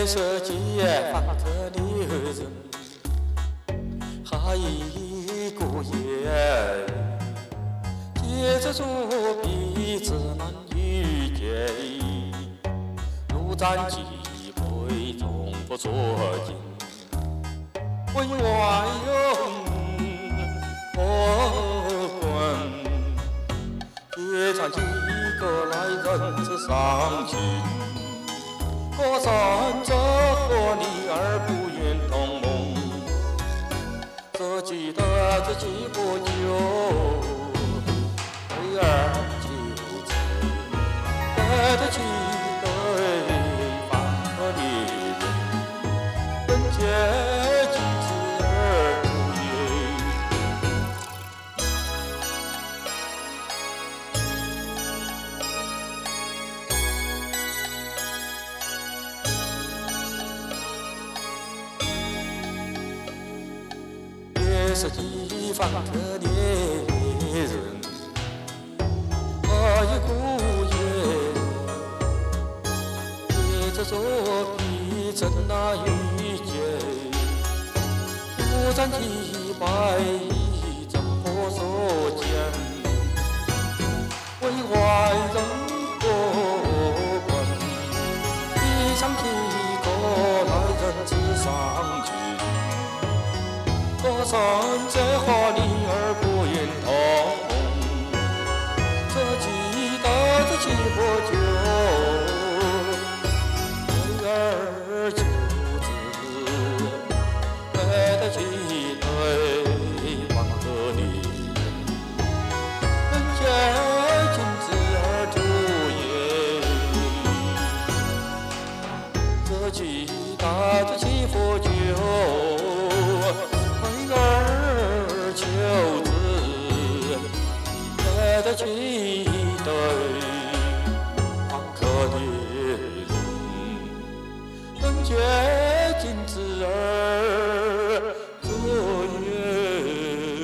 色街放着的人，还一个夜，接着说彼此难遇见，如战机会从不作尽，为外人不管，夜唱几个来人之伤心。歌唱着和你儿不愿同梦，只记得这几壶酒，为儿就醉，带着几对放歌的人，人间尽是儿童夜色地方的恋人，一孤夜，接着作笔真那遇见，如战几百怎么说间，为外人过关，一场几个来人之伤情。歌唱着和你儿不愿同梦，只记得这几壶酒，为儿求子，带着几对放歌的人，人间尽是儿徒言，只记得这几壶酒。求子，带着几对放歌的人，人间尽是儿徒言。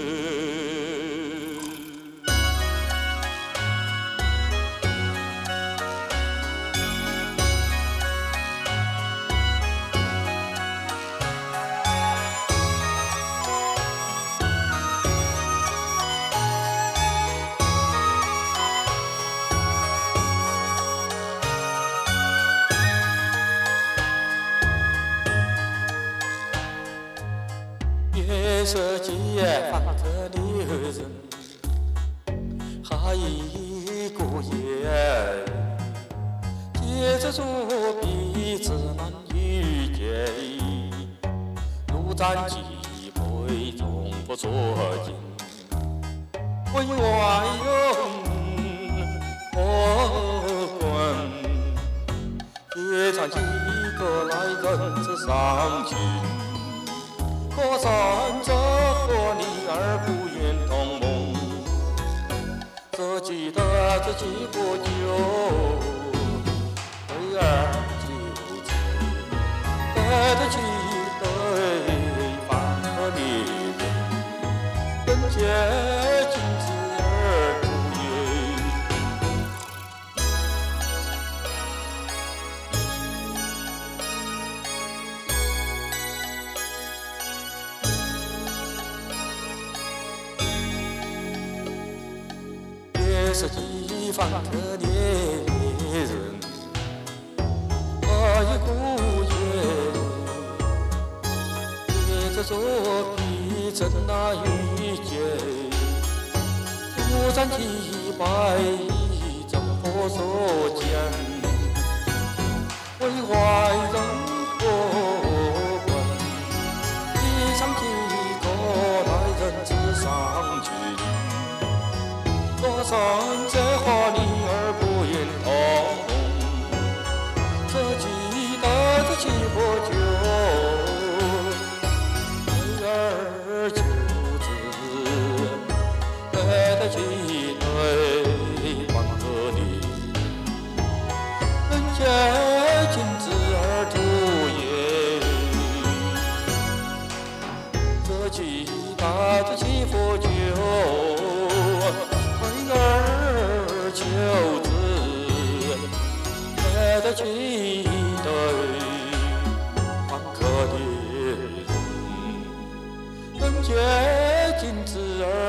夜色街放着的人，还一个夜，接着说彼此难遇见，如战机会从不作尽，为外人不管，夜唱几个来人之伤情。歌唱着和你儿不愿同梦，只记得这几壶酒，为儿就醉，带着几对放歌的人，人间尽是儿童夜色地方的恋人，一孤夜，接着作笔真那遇见，如战几百怎么说间，为外人过关，一场几个来人之伤情。歌唱着和你儿不愿同梦，只记得这几壶酒，为儿求子，带着几对放歌的人，间尽是儿徒言，只记得这几壶酒。儿绝境之儿。